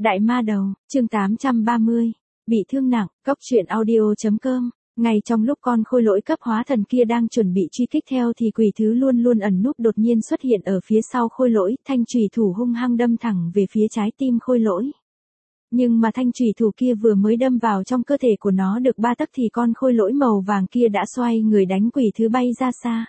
Đại ma đầu, chương 830, bị thương nặng, cóc truyện audio.com. Ngay trong lúc con khôi lỗi cấp hóa thần kia đang chuẩn bị truy kích theo thì quỷ thứ luôn luôn ẩn núp đột nhiên xuất hiện ở phía sau khôi lỗi, thanh chùy thủ hung hăng đâm thẳng về phía trái tim khôi lỗi. Nhưng mà thanh chùy thủ kia vừa mới đâm vào trong cơ thể của nó được 3 tấc thì con khôi lỗi màu vàng kia đã xoay người đánh quỷ thứ bay ra xa.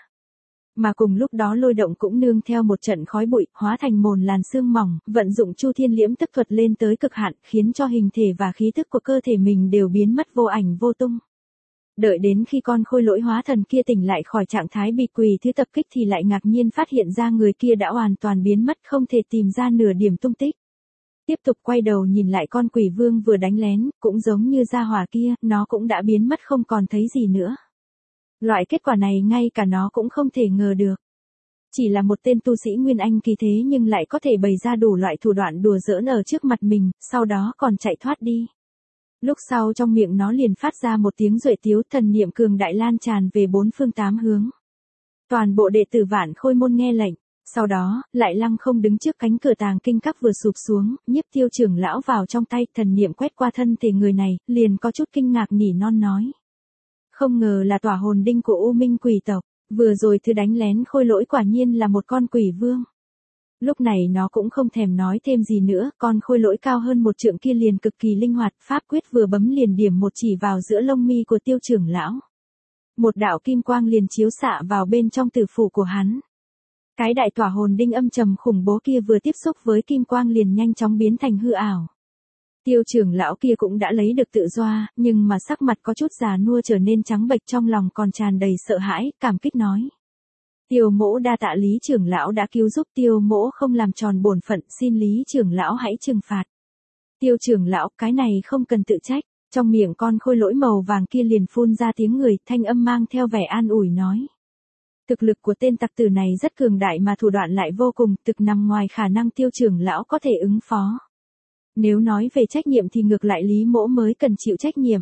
Mà cùng lúc đó Lôi Động cũng nương theo một trận khói bụi, hóa thành mồn làn sương mỏng, vận dụng Chu Thiên Liễm tức thuật lên tới cực hạn, khiến cho hình thể và khí thức của cơ thể mình đều biến mất vô ảnh vô tung. Đợi đến khi con khôi lỗi hóa thần kia tỉnh lại khỏi trạng thái bị quỷ thứ tập kích thì lại ngạc nhiên phát hiện ra người kia đã hoàn toàn biến mất, không thể tìm ra nửa điểm tung tích. Tiếp tục quay đầu nhìn lại con quỷ vương vừa đánh lén, cũng giống như gia hỏa kia, nó cũng đã biến mất không còn thấy gì nữa. Loại kết quả này ngay cả nó cũng không thể ngờ được. Chỉ là một tên tu sĩ Nguyên Anh kỳ thế nhưng lại có thể bày ra đủ loại thủ đoạn đùa giỡn ở trước mặt mình, sau đó còn chạy thoát đi. Lúc sau trong miệng nó liền phát ra một tiếng duệ tiếu, thần niệm cường đại lan tràn về 4 phương 8 hướng. Toàn bộ đệ tử Vạn Khôi môn nghe lệnh. Sau đó, lại lăng không đứng trước cánh cửa tàng kinh các vừa sụp xuống, Nhiếp Tiêu trưởng lão vào trong tay, thần niệm quét qua thân thể người này, liền có chút kinh ngạc nỉ non nói. Không ngờ là tỏa hồn đinh của U Minh quỷ tộc, vừa rồi thứ đánh lén khôi lỗi quả nhiên là một con quỷ vương. Lúc này nó cũng không thèm nói thêm gì nữa, con khôi lỗi cao hơn 1 trượng kia liền cực kỳ linh hoạt, pháp quyết vừa bấm liền điểm một chỉ vào giữa lông mi của Tiêu trưởng lão. Một đạo kim quang liền chiếu xạ vào bên trong tử phủ của hắn. Cái đại tỏa hồn đinh âm trầm khủng bố kia vừa tiếp xúc với kim quang liền nhanh chóng biến thành hư ảo. Tiêu trưởng lão kia cũng đã lấy được tự do, nhưng mà sắc mặt có chút già nua trở nên trắng bệch, trong lòng còn tràn đầy sợ hãi, cảm kích nói. Tiêu mỗ đa tạ Lý trưởng lão đã cứu giúp, Tiêu mỗ không làm tròn bổn phận, xin Lý trưởng lão hãy trừng phạt. Tiêu trưởng lão, cái này không cần tự trách. Trong miệng con khôi lỗi màu vàng kia liền phun ra tiếng người, thanh âm mang theo vẻ an ủi nói. Thực lực của tên tặc tử này rất cường đại mà thủ đoạn lại vô cùng, thực nằm ngoài khả năng Tiêu trưởng lão có thể ứng phó. Nếu nói về trách nhiệm thì ngược lại Lý mỗ mới cần chịu trách nhiệm.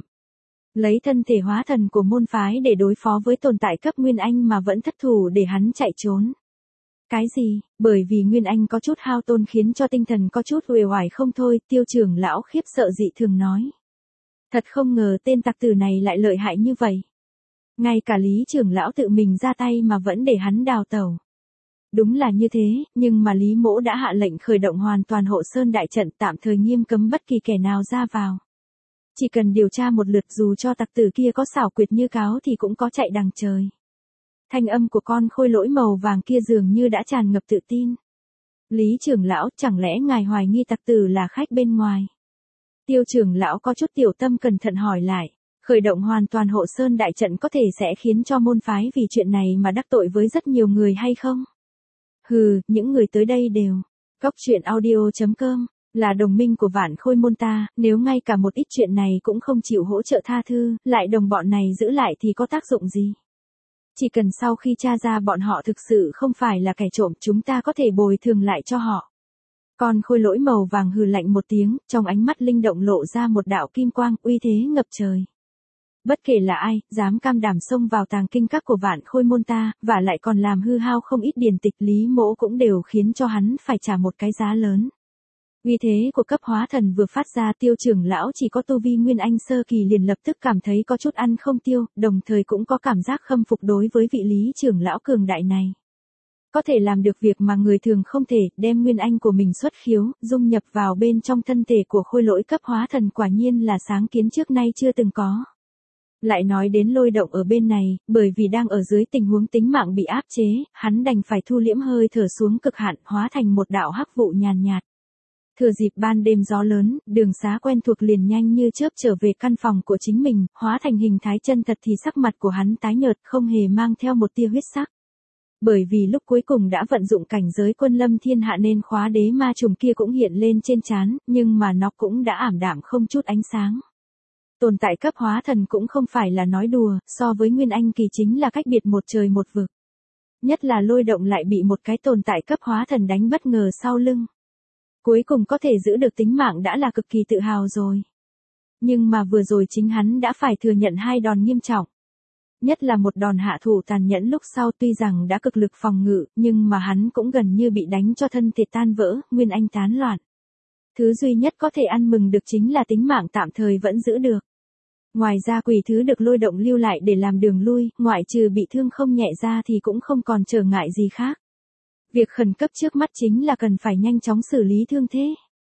Lấy thân thể hóa thần của môn phái để đối phó với tồn tại cấp Nguyên Anh mà vẫn thất thủ để hắn chạy trốn. Cái gì? Bởi vì Nguyên Anh có chút hao tôn khiến cho tinh thần có chút uể oải không thôi, Tiêu trưởng lão khiếp sợ dị thường nói. Thật không ngờ tên tặc tử này lại lợi hại như vậy. Ngay cả Lý trưởng lão tự mình ra tay mà vẫn để hắn đào tẩu. Đúng là như thế, nhưng mà Lý mỗ đã hạ lệnh khởi động hoàn toàn hộ sơn đại trận, tạm thời nghiêm cấm bất kỳ kẻ nào ra vào. Chỉ cần điều tra một lượt, dù cho tặc tử kia có xảo quyệt như cáo thì cũng có chạy đằng trời. Thanh âm của con khôi lỗi màu vàng kia dường như đã tràn ngập tự tin. Lý trưởng lão, chẳng lẽ ngài hoài nghi tặc tử là khách bên ngoài? Tiêu trưởng lão có chút tiểu tâm cẩn thận hỏi lại. Khởi động hoàn toàn hộ sơn đại trận có thể sẽ khiến cho môn phái vì chuyện này mà đắc tội với rất nhiều người hay không? Hừ, những người tới đây đều. Cóc truyện audio.com là đồng minh của Vạn Khôi môn ta, nếu ngay cả một ít chuyện này cũng không chịu hỗ trợ tha thứ, lại đồng bọn này giữ lại thì có tác dụng gì? Chỉ cần sau khi tra ra bọn họ thực sự không phải là kẻ trộm, chúng ta có thể bồi thường lại cho họ. Con khôi lỗi màu vàng hừ lạnh một tiếng, trong ánh mắt linh động lộ ra một đạo kim quang, uy thế ngập trời. Bất kể là ai, dám cam đảm xông vào tàng kinh các của Vạn Khôi môn ta, và lại còn làm hư hao không ít điển tịch, Lý mỗ cũng đều khiến cho hắn phải trả một cái giá lớn. Uy thế của cấp hóa thần vừa phát ra, Tiêu trưởng lão chỉ có tu vi Nguyên Anh sơ kỳ liền lập tức cảm thấy có chút ăn không tiêu, đồng thời cũng có cảm giác khâm phục đối với vị Lý trưởng lão cường đại này. Có thể làm được việc mà người thường không thể, đem Nguyên Anh của mình xuất khiếu, dung nhập vào bên trong thân thể của khôi lỗi cấp hóa thần, quả nhiên là sáng kiến trước nay chưa từng có. Lại nói đến Lôi Động ở bên này, bởi vì đang ở dưới tình huống tính mạng bị áp chế, hắn đành phải thu liễm hơi thở xuống cực hạn, hóa thành một đạo hắc vụ nhàn nhạt. Thừa dịp ban đêm gió lớn, Đường Xá quen thuộc liền nhanh như chớp trở về căn phòng của chính mình, hóa thành hình thái chân thật thì sắc mặt của hắn tái nhợt, không hề mang theo một tia huyết sắc. Bởi vì lúc cuối cùng đã vận dụng cảnh giới quân lâm thiên hạ nên khóa đế ma trùng kia cũng hiện lên trên trán, nhưng mà nó cũng đã ảm đạm không chút ánh sáng. Tồn tại cấp hóa thần cũng không phải là nói đùa, so với Nguyên Anh kỳ chính là cách biệt một trời một vực. Nhất là Lôi Động lại bị một cái tồn tại cấp hóa thần đánh bất ngờ sau lưng. Cuối cùng có thể giữ được tính mạng đã là cực kỳ tự hào rồi. Nhưng mà vừa rồi chính hắn đã phải thừa nhận 2 đòn nghiêm trọng. Nhất là một đòn hạ thủ tàn nhẫn lúc sau, tuy rằng đã cực lực phòng ngự, nhưng mà hắn cũng gần như bị đánh cho thân thể tan vỡ, Nguyên Anh tán loạn. Thứ duy nhất có thể ăn mừng được chính là tính mạng tạm thời vẫn giữ được. Ngoài ra quỷ thứ được Lôi Động lưu lại để làm đường lui, ngoại trừ bị thương không nhẹ ra thì cũng không còn trở ngại gì khác. Việc khẩn cấp trước mắt chính là cần phải nhanh chóng xử lý thương thế.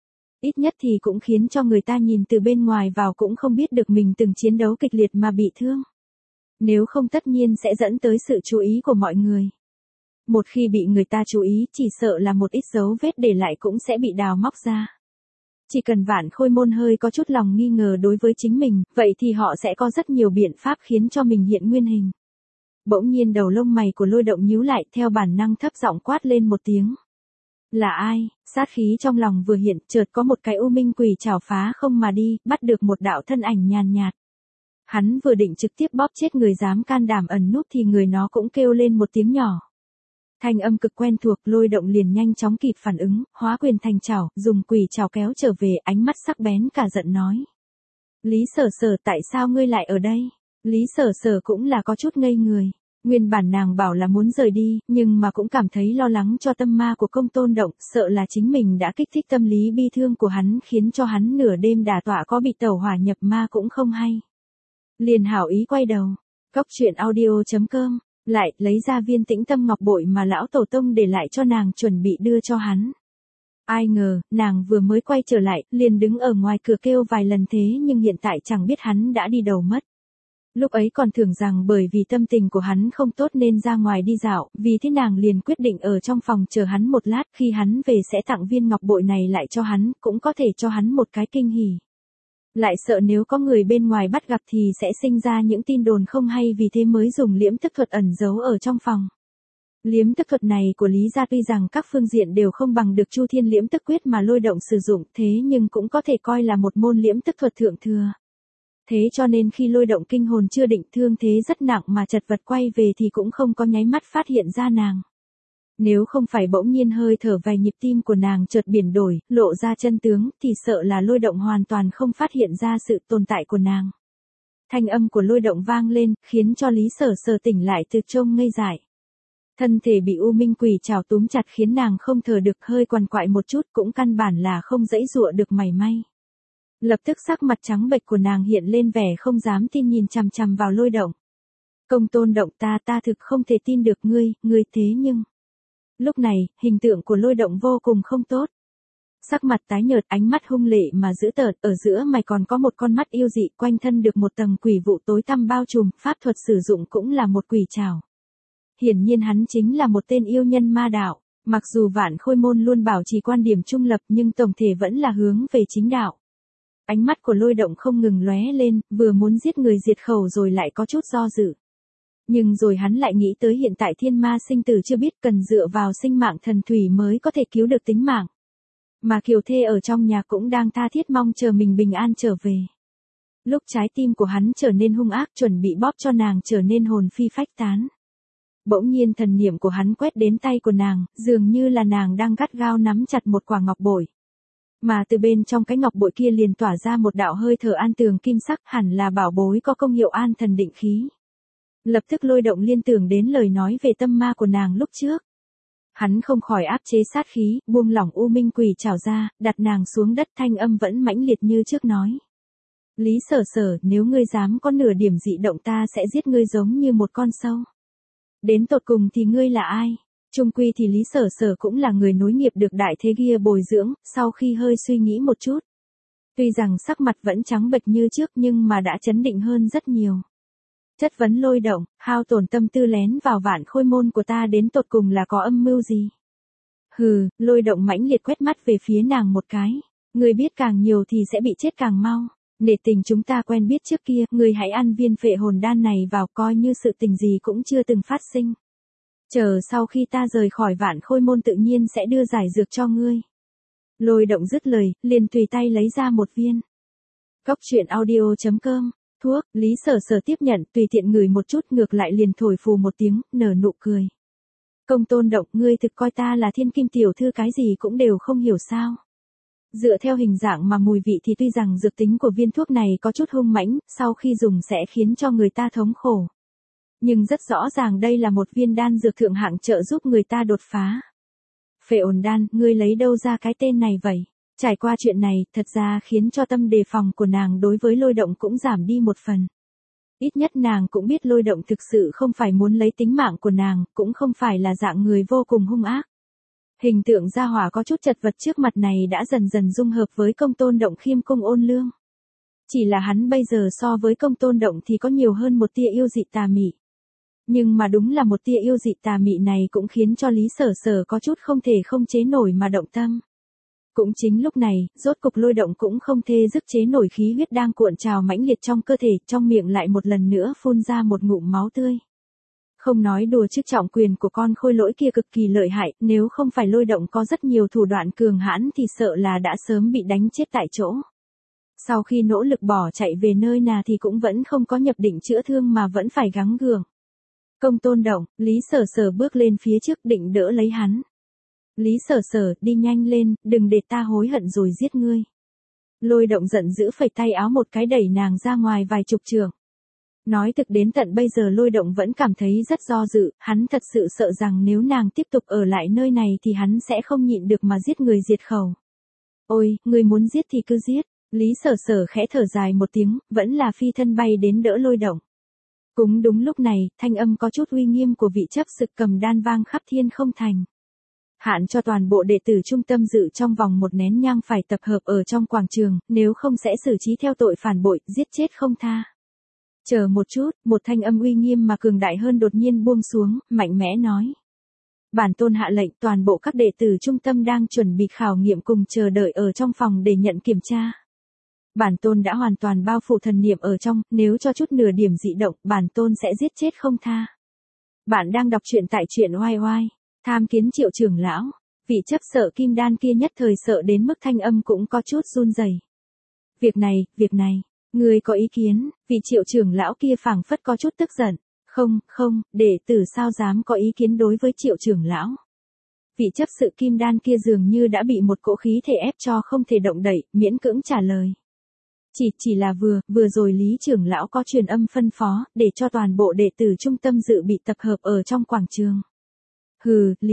Ít nhất thì cũng khiến cho người ta nhìn từ bên ngoài vào cũng không biết được mình từng chiến đấu kịch liệt mà bị thương. Nếu không tất nhiên sẽ dẫn tới sự chú ý của mọi người. Một khi bị người ta chú ý chỉ sợ là một ít dấu vết để lại cũng sẽ bị đào móc ra. Chỉ cần Vạn Khôi Môn hơi có chút lòng nghi ngờ đối với chính mình, vậy thì họ sẽ có rất nhiều biện pháp khiến cho mình hiện nguyên hình. Bỗng nhiên đầu lông mày của Lôi Động nhíu lại, theo bản năng thấp giọng quát lên một tiếng. Là ai? Sát khí trong lòng vừa hiện, chợt có một cái u minh quỷ chảo phá không mà đi, bắt được một đạo thân ảnh nhàn nhạt. Hắn vừa định trực tiếp bóp chết người dám can đảm ẩn núp thì người nó cũng kêu lên một tiếng nhỏ. Thanh âm cực quen thuộc, Lôi Động liền nhanh chóng kịp phản ứng, hóa quyền thành chảo, dùng quỷ chảo kéo trở về, ánh mắt sắc bén cả giận nói. Lý Sở Sở, tại sao ngươi lại ở đây? Lý Sở Sở cũng là có chút ngây người. Nguyên bản nàng bảo là muốn rời đi, nhưng mà cũng cảm thấy lo lắng cho tâm ma của Công Tôn Động, sợ là chính mình đã kích thích tâm lý bi thương của hắn khiến cho hắn nửa đêm đả tọa có bị tẩu hỏa nhập ma cũng không hay. Liền hảo ý quay đầu. Cốc truyện audio.com lại lấy ra viên tĩnh tâm ngọc bội mà lão tổ tông để lại cho nàng chuẩn bị đưa cho hắn. Ai ngờ, nàng vừa mới quay trở lại, liền đứng ở ngoài cửa kêu vài lần thế nhưng hiện tại chẳng biết hắn đã đi đâu mất. Lúc ấy còn tưởng rằng bởi vì tâm tình của hắn không tốt nên ra ngoài đi dạo, vì thế nàng liền quyết định ở trong phòng chờ hắn một lát, khi hắn về sẽ tặng viên ngọc bội này lại cho hắn, cũng có thể cho hắn một cái kinh hỉ. Lại sợ nếu có người bên ngoài bắt gặp thì sẽ sinh ra những tin đồn không hay, vì thế mới dùng liễm tức thuật ẩn giấu ở trong phòng. Liễm tức thuật này của Lý gia tuy rằng các phương diện đều không bằng được Chu Thiên liễm tức quyết mà Lôi Động sử dụng, thế nhưng cũng có thể coi là một môn liễm tức thuật thượng thừa. Thế cho nên khi Lôi Động kinh hồn chưa định, thương thế rất nặng mà chật vật quay về thì cũng không có nháy mắt phát hiện ra nàng. Nếu không phải bỗng nhiên hơi thở vài nhịp tim của nàng chợt biển đổi, lộ ra chân tướng, thì sợ là Lôi Động hoàn toàn không phát hiện ra sự tồn tại của nàng. Thanh âm của Lôi Động vang lên, khiến cho Lý Sở Sở tỉnh lại từ chông ngây dại. Thân thể bị u minh quỷ trảo túm chặt khiến nàng không thở được, hơi quằn quại một chút cũng căn bản là không dãy dụa được mảy may. Lập tức sắc mặt trắng bệch của nàng hiện lên vẻ không dám tin, nhìn chằm chằm vào Lôi Động. Công Tôn Động, ta thực không thể tin được ngươi thế nhưng... Lúc này, hình tượng của Lôi Động vô cùng không tốt. Sắc mặt tái nhợt, ánh mắt hung lệ mà dữ tợn, ở giữa mày còn có một con mắt yêu dị, quanh thân được một tầng quỷ vụ tối tăm bao trùm, pháp thuật sử dụng cũng là một quỷ trảo. Hiển nhiên hắn chính là một tên yêu nhân ma đạo, mặc dù Vạn Khôi Môn luôn bảo trì quan điểm trung lập nhưng tổng thể vẫn là hướng về chính đạo. Ánh mắt của Lôi Động không ngừng lóe lên, vừa muốn giết người diệt khẩu rồi lại có chút do dự. Nhưng rồi hắn lại nghĩ tới hiện tại thiên ma sinh tử chưa biết, cần dựa vào sinh mạng thần thủy mới có thể cứu được tính mạng. Mà Kiều Thê ở trong nhà cũng đang tha thiết mong chờ mình bình an trở về. Lúc trái tim của hắn trở nên hung ác chuẩn bị bóp cho nàng trở nên hồn phi phách tán. Bỗng nhiên thần niệm của hắn quét đến tay của nàng, dường như là nàng đang gắt gao nắm chặt một quả ngọc bội. Mà từ bên trong cái ngọc bội kia liền tỏa ra một đạo hơi thở an tường kim sắc, hẳn là bảo bối có công hiệu an thần định khí. Lập tức Lôi Động liên tưởng đến lời nói về tâm ma của nàng lúc trước. Hắn không khỏi áp chế sát khí, buông lỏng u minh quỷ trảo ra, đặt nàng xuống đất, thanh âm vẫn mãnh liệt như trước nói. Lý Sở Sở, nếu ngươi dám có nửa điểm dị động ta sẽ giết ngươi giống như một con sâu. Đến tột cùng thì ngươi là ai? Chung quy thì Lý Sở Sở cũng là người nối nghiệp được đại thế kia bồi dưỡng, sau khi hơi suy nghĩ một chút. Tuy rằng sắc mặt vẫn trắng bệch như trước nhưng mà đã chấn định hơn rất nhiều. Chất vấn Lôi Động, hao tổn tâm tư lén vào Vạn Khôi Môn của ta đến tột cùng là có âm mưu gì? Hừ, Lôi Động mãnh liệt quét mắt về phía nàng một cái. Người biết càng nhiều thì sẽ bị chết càng mau. Nể tình chúng ta quen biết trước kia, người hãy ăn viên phệ hồn đan này vào coi như sự tình gì cũng chưa từng phát sinh. Chờ sau khi ta rời khỏi Vạn Khôi Môn tự nhiên sẽ đưa giải dược cho ngươi. Lôi Động dứt lời, liền tùy tay lấy ra một viên. Cốc truyện audio.com Thuốc, Lý Sở Sở tiếp nhận, tùy tiện ngửi một chút, ngược lại liền thổi phù một tiếng, nở nụ cười. Công Tôn Động, ngươi thực coi ta là thiên kim tiểu thư cái gì cũng đều không hiểu sao. Dựa theo hình dạng mà mùi vị thì tuy rằng dược tính của viên thuốc này có chút hung mãnh, sau khi dùng sẽ khiến cho người ta thống khổ. Nhưng rất rõ ràng đây là một viên đan dược thượng hạng trợ giúp người ta đột phá. Phệ ổn đan, ngươi lấy đâu ra cái tên này vậy? Trải qua chuyện này, thật ra khiến cho tâm đề phòng của nàng đối với Lôi Động cũng giảm đi một phần. Ít nhất nàng cũng biết Lôi Động thực sự không phải muốn lấy tính mạng của nàng, cũng không phải là dạng người vô cùng hung ác. Hình tượng gia hỏa có chút chật vật trước mặt này đã dần dần dung hợp với Công Tôn Động khiêm cung ôn lương. Chỉ là hắn bây giờ so với Công Tôn Động thì có nhiều hơn một tia yêu dị tà mị. Nhưng mà đúng là một tia yêu dị tà mị này cũng khiến cho Lý Sở Sở có chút không thể không chế nổi mà động tâm. Cũng chính lúc này, rốt cục Lôi Động cũng không thể dứt chế nổi khí huyết đang cuộn trào mãnh liệt trong cơ thể, trong miệng lại một lần nữa phun ra một ngụm máu tươi. Không nói đùa chứ trọng quyền của con khôi lỗi kia cực kỳ lợi hại, nếu không phải Lôi Động có rất nhiều thủ đoạn cường hãn thì sợ là đã sớm bị đánh chết tại chỗ. Sau khi nỗ lực bỏ chạy về nơi nào thì cũng vẫn không có nhập định chữa thương mà vẫn phải gắng gượng. Công Tôn Động, Lý Sở Sở bước lên phía trước định đỡ lấy hắn. Lý Sở Sở, đi nhanh lên, đừng để ta hối hận rồi giết ngươi. Lôi Động giận dữ phẩy tay áo một cái đẩy nàng ra ngoài vài chục trượng. Nói thực đến tận bây giờ Lôi Động vẫn cảm thấy rất do dự, hắn thật sự sợ rằng nếu nàng tiếp tục ở lại nơi này thì hắn sẽ không nhịn được mà giết người diệt khẩu. Ôi, ngươi muốn giết thì cứ giết. Lý Sở Sở khẽ thở dài một tiếng, vẫn là phi thân bay đến đỡ Lôi Động. Cũng đúng lúc này, thanh âm có chút uy nghiêm của vị chấp sự cầm đan vang khắp thiên không thành. Hạn cho toàn bộ đệ tử trung tâm dự trong vòng một nén nhang phải tập hợp ở trong quảng trường, nếu không sẽ xử trí theo tội phản bội, giết chết không tha. Chờ một chút, một thanh âm uy nghiêm mà cường đại hơn đột nhiên buông xuống, mạnh mẽ nói. Bản tôn hạ lệnh toàn bộ các đệ tử trung tâm đang chuẩn bị khảo nghiệm cùng chờ đợi ở trong phòng để nhận kiểm tra. Bản tôn đã hoàn toàn bao phủ thần niệm ở trong, nếu cho chút nửa điểm dị động, bản tôn sẽ giết chết không tha. Bạn đang đọc truyện tại truyện oai oai. Tham kiến Triệu trưởng lão, vị chấp sợ kim đan kia nhất thời sợ đến mức thanh âm cũng có chút run rẩy. Việc này, ngươi có ý kiến? Vị Triệu trưởng lão kia phảng phất có chút tức giận. Không, đệ tử sao dám có ý kiến đối với Triệu trưởng lão. Vị chấp sự kim đan kia dường như đã bị một cỗ khí thể ép cho không thể động đậy, miễn cưỡng trả lời. Chỉ là vừa rồi Lý trưởng lão có truyền âm phân phó, để cho toàn bộ đệ tử trung tâm dự bị tập hợp ở trong quảng trường. Hừ, Lý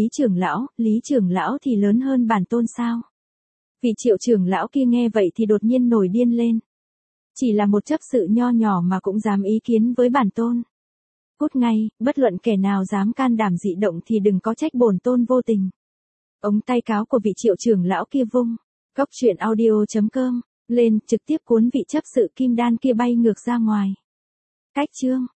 trưởng lão thì lớn hơn bản tôn sao? Vị Triệu trưởng lão kia nghe vậy thì đột nhiên nổi điên lên. Chỉ là một chấp sự nho nhỏ mà cũng dám ý kiến với bản tôn. Cút ngay, bất luận kẻ nào dám can đảm dị động thì đừng có trách bổn tôn vô tình. Ống tay cáo của vị Triệu trưởng lão kia vung. Cóc truyện audio.com lên trực tiếp cuốn vị chấp sự kim đan kia bay ngược ra ngoài. Cách chương